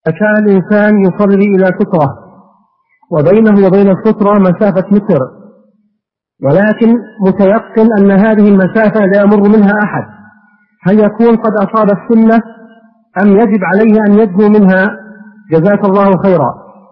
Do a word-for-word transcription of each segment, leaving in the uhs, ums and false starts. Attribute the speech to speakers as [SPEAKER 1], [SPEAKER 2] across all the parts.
[SPEAKER 1] فكان الإنسان يصلي إلى سترة وبينه وبين السترة مسافة متر، ولكن متيقن أن هذه المسافة لا يمر منها أحد، هل يكون قد أصاب السنة أم يجب عليه أن يدنو منها؟ جزاك الله خيرا.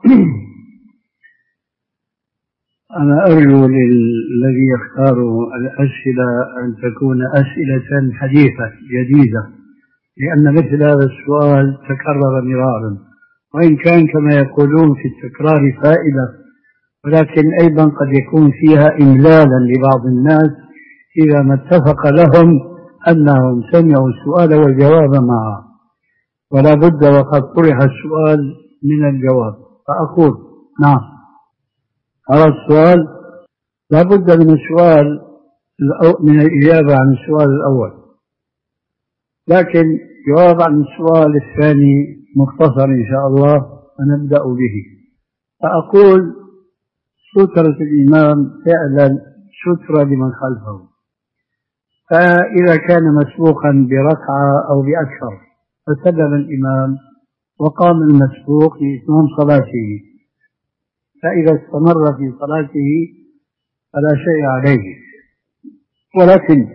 [SPEAKER 2] أنا أرجو للذي يختار الأسئلة أن تكون أسئلة حديثة جديدة، لأن مثل هذا السؤال تكرر مرارا، وإن كان كما يقولون في التكرار فائدة، ولكن أيضا قد يكون فيها إملالا لبعض الناس إذا ما اتفق لهم أنهم سمعوا السؤال والجواب معه، ولا بد وقد طرح السؤال من الجواب. فأقول نعم، هذا السؤال لا بد من السؤال من الإجابة عن السؤال الأول، لكن جواب عن السؤال الثاني مختصر إن شاء الله ونبدأ به. فأقول سترة الإمام فعلا سترة لمن خلفه، فإذا كان مسبوقا بركعة أو بأكثر فسلم الإمام وقام المسبوق لإتمام صلاته، فإذا استمر في صلاته فلا شيء عليه. ولكن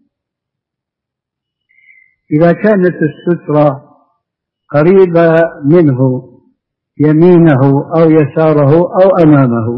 [SPEAKER 2] إذا كانت السترة قريبة منه يمينه أو يساره أو أمامه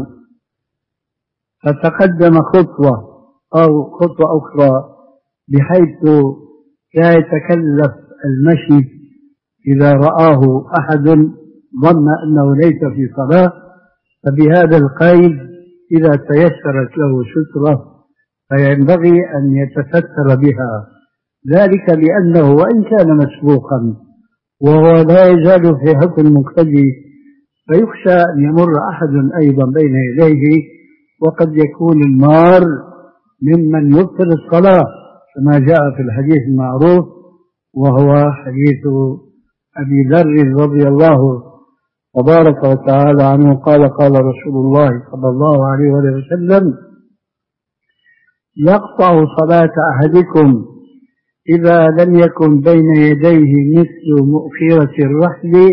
[SPEAKER 2] فتقدم خطوة أو خطوة أخرى بحيث لا يتكلف المشي إذا رآه أحد ظن أنه ليس في صلاة، فبهذا القيد إذا تيسرت له سترة فينبغي أن يتستر بها، ذلك لأنه وإن كان مسبوقا وهو لا يزال في حكم المقتدي فيخشى أن يمر أحد أيضا بين يديه، وقد يكون المار ممن يبطل الصلاة كما جاء في الحديث المعروف وهو حديث أبي ذر رضي الله تبارك وتعالى عنه قال قال رسول الله صلى الله عليه وسلم: يقطع صلاة أحدكم إذا لم يكن بين يديه مثل مؤخرة الرحل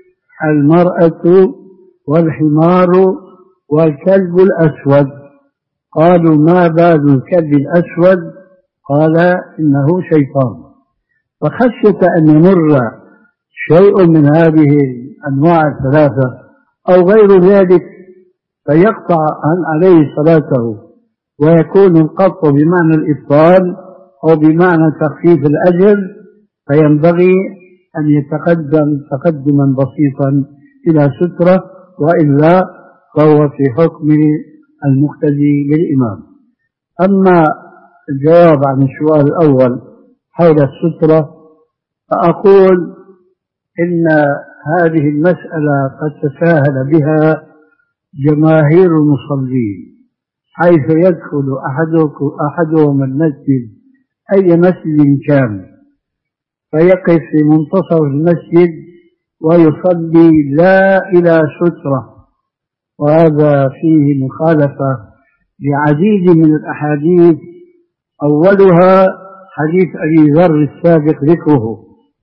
[SPEAKER 2] المرأة والحمار والكلب الأسود. قالوا: ما بال الكلب الأسود؟ قال: إنه شيطان. فخشية أن يمر شيء من هذه الأنواع الثلاثة أو غير ذلك فيقطع عن عليه صلاته، ويكون القطع بمعنى الإبطال أو بمعنى تخفيف الأجر، فينبغي أن يتقدم تقدما بسيطا إلى سترة، وإلا فهو في حكم المقتدي بالإمام. أما الجواب عن السؤال الأول حول السترة فأقول إن هذه المسألة قد تساهل بها جماهير المصلين، حيث يدخل أحدهم المسجد أي مسجد كان فيقف في منتصف المسجد ويصلي لا إلى سترة، وهذا فيه مخالفة لعديد من الأحاديث، أولها حديث أبي ذر السابق ذكره،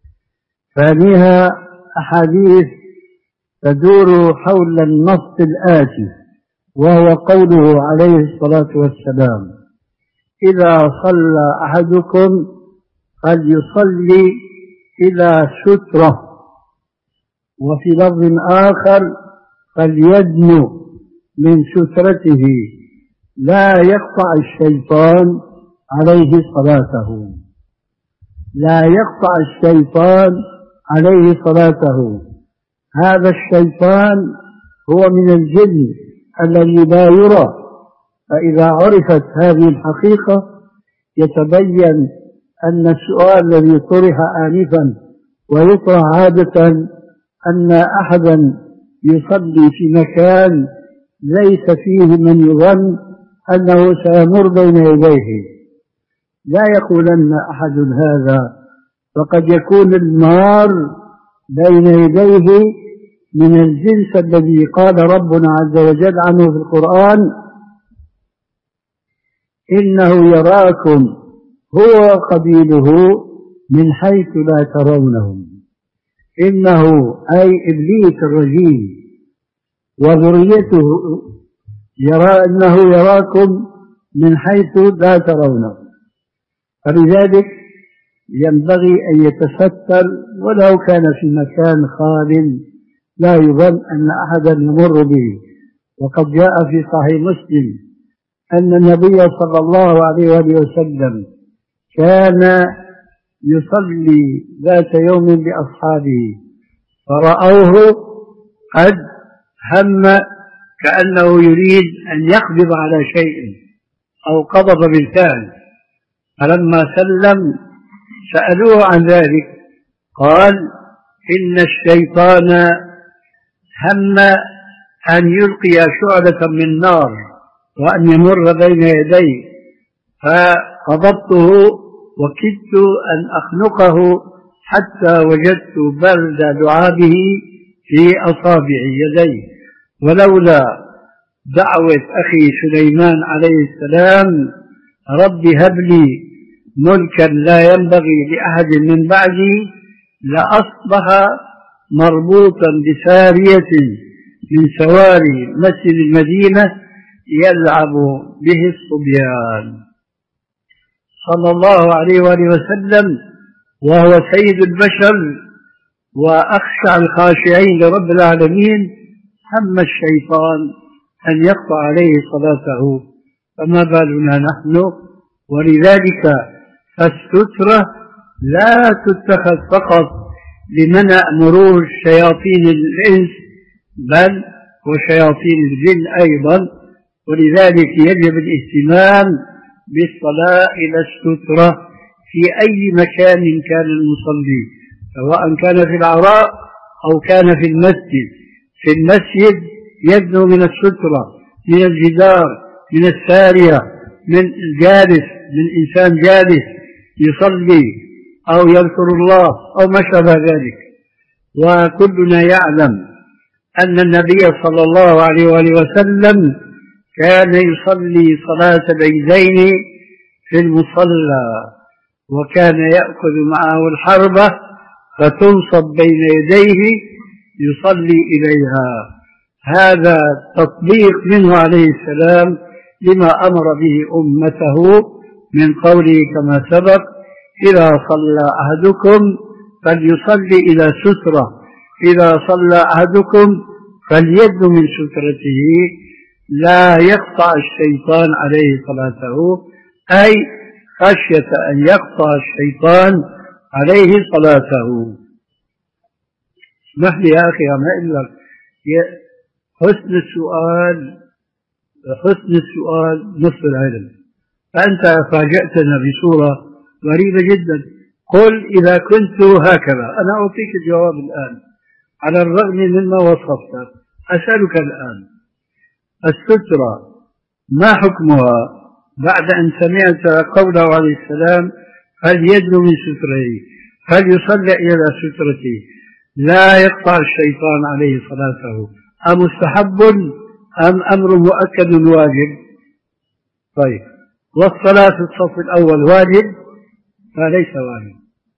[SPEAKER 2] ثانيها أحاديث تدور حول النص الآتي وهو قوله عليه الصلاة والسلام: إذا صلى أحدكم فليصلي إلى سترة، وفي لفظ آخر: فليدنو من سترته لا يقطع الشيطان عليه صلاته. لا يقطع الشيطان عليه صلاته. هذا الشيطان هو من الجن الذي لا يرى، فإذا عرفت هذه الحقيقة يتبين أن السؤال الذي طرح آنفا ويطرح عادة أن أحدا يصلي في مكان ليس فيه من يظن أنه سيمر بين يديه، لا يقولن أحد هذا، فقد يكون المار بين يديه من الجنس الذي قال ربنا عز وجل عنه في القرآن: إنه يراكم هو قبيله من حيث لا ترونهم. إنه أي إبليس الرجيم وذريته يرى أنه يراكم من حيث لا ترونه، فلذلك ينبغي أن يتستر ولو كان في مكان خال لا يظن أن أحدا يمر به. وقد جاء في صحيح مسلم أن النبي صلى الله عليه وآله وسلم كان يصلي ذات يوم بأصحابه فرأوه قد هم كأنه يريد أن يقبض على شيء أو قبض بالفعل، فلما سلم سألوه عن ذلك قال إن الشيطان هم أن يلقي شعلة من نار وأن يمر بين يديه، فقبضته وكدت أن أخنقه حتى وجدت برد لعابه في أصابع يديه، ولولا دعوة أخي سليمان عليه السلام رب هب لي ملكا لا ينبغي لأحد من بعدي لأصبح مربوطا بسارية من سواري مسجد المدينة يلعب به الصبيان. صلى الله عليه وآله وسلم وهو سيد البشر وأخشع الخاشعين لرب العالمين هم الشيطان أن يقطع عليه صلاته، فما بالنا نحن؟ ولذلك فالسترة لا تتخذ فقط لمنع مرور شياطين الإنس بل وشياطين الجن أيضا، ولذلك يجب الاهتمام بالصلاة إلى السترة في أي مكان كان المصلي، سواء كان في العراء أو كان في المسجد. في المسجد يدنو من السترة، من الجدار، من السارية، من الجالس، من إنسان جالس يصلي أو يذكر الله أو ما شابه ذلك. وكلنا يعلم أن النبي صلى الله عليه وآله وسلم كان يصلي صلاة العيدين في المصلى، وكان يأخذ معه الحربة فتنصب بين يديه يصلي إليها. هذا تطبيق منه عليه السلام لما أمر به أمته من قوله كما سبق إذا صلى أحدكم فليصلي إلى سترة، إذا صلى أحدكم فليد من سترته لا يقطع الشيطان عليه صلاته، أي خشية أن يقطع الشيطان عليه صلاته. اسمح لي يا أخي أنا أقول لك حسن السؤال حسن السؤال نصف العلم، فأنت فاجأتنا بصورة غريبة جدا. قل إذا كنت هكذا، أنا أعطيك الجواب الآن على الرغم مما وصفت. أسألك الآن السترة ما حكمها بعد أن سمعت قوله عليه السلام هل يدنو من ستره، هل يصلى إلى سترته لا يقطع الشيطان عليه صلاته، أم مستحب أم أمر مؤكد واجب؟ طيب، والصلاة في الصف الأول واجب؟ فليس واجب،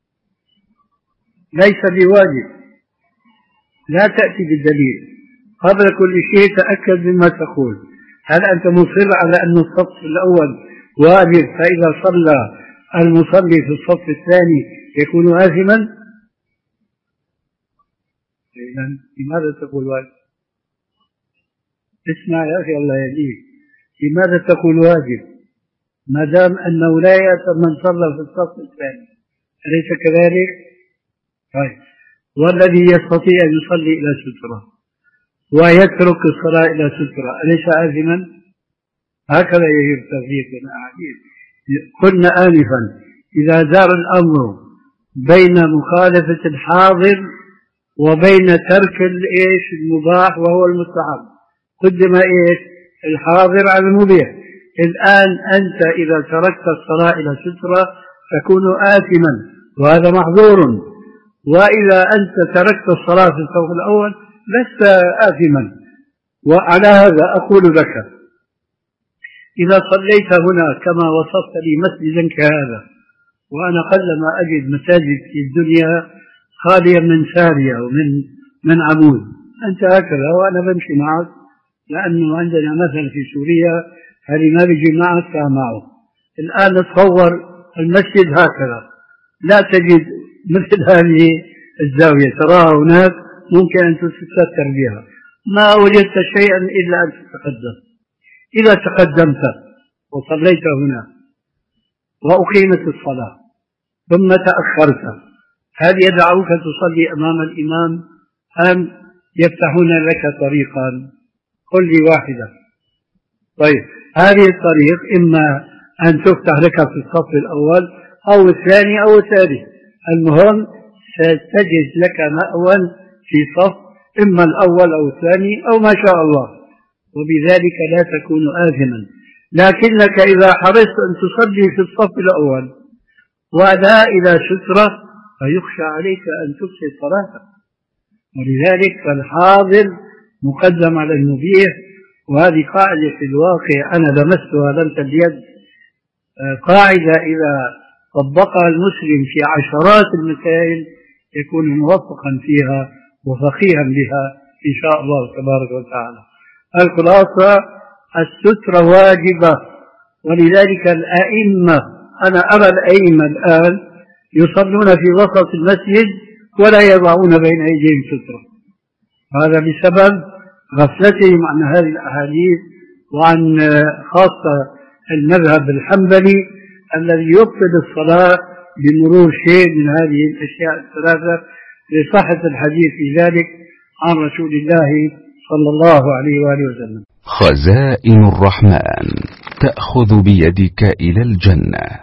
[SPEAKER 2] ليس بواجب. لا تأتي بالدليل، قبل كل شيء تأكد مما تقول. هل أنت مصر على أن الصف الأول واجب فإذا صلى المصلي في الصف الثاني يكون آثما؟ إذن لماذا تقول واجب؟ اسمع يا أخي الله يهديك، لماذا تقول واجب ما دام أنه لا يأثم من صلى في الصف الثاني؟ أليس كذلك؟ طيب، والذي يستطيع أن يصلي إلى سترة ويترك الصلاة إلى سترة أليس آثما؟ هكذا يجب التفريق بين الأحاديث. قلنا آنفا إذا دار الأمر بين مخالفة الحاضر وبين ترك الإيش المباح وهو المستحب، قدم إيش الحاضر على المبيح. الآن أنت إذا تركت الصلاة إلى سترة تكون آثما وهذا محظور، وإذا أنت تركت الصلاة في الصف الأول لست آثما. وعلى هذا أقول لك إذا صليت هنا كما وصفت لي مسجدا كهذا، وأنا قلما أجد مساجد في الدنيا خاليا من سارية ومن من عمود، أنت هكذا وأنا بمشي معك، لأنه عندنا مثلا في سوريا اللي ما بيجي معك كان معه. الآن تصور المسجد هكذا، لا تجد مثل هذه الزاوية تراها هناك ممكن أن تستتر بها، ما وجدت شيئا إلا أن تتقدم. إذا تقدمت وصليت هنا وأقيمت الصلاة ثم تأخرت، هل يدعوك تصلي أمام الإمام أم يفتحون لك طريقا؟ قل لي واحدة. طيب هذه الطريق إما أن تفتح لك في الصف الأول أو الثاني أو الثالث، المهم ستجد لك مأوى في صف إما الأول أو الثاني أو ما شاء الله، وبذلك لا تكون آثما. لكنك إذا حرصت أن تصلي في الصف الأول ولا إلى سترة فيخشى عليك أن تفسد صلاتك، ولذلك فالحاضر مقدم على المبيح. وهذه قاعدة في الواقع أنا لمستها لمس اليد، قاعدة إذا طبقها المسلم في عشرات المسائل يكون موفقا فيها وفقيها بها إن شاء الله تبارك وتعالى. الخلاصة السترة واجبة، ولذلك الأئمة أنا أرى الأئمة الآن يصلون في وسط المسجد ولا يضعون بين أيديهم سترة، هذا بسبب غفلتهم عن هذه الأحاديث وعن خاصة المذهب الحنبلي الذي يبطل الصلاة بمرور شيء من هذه الأشياء الثلاثة، لصحة الحديث في ذلك عن رسول الله صلى الله عليه وآله وسلم.
[SPEAKER 3] خزائن الرحمن تأخذ بيدك إلى الجنة.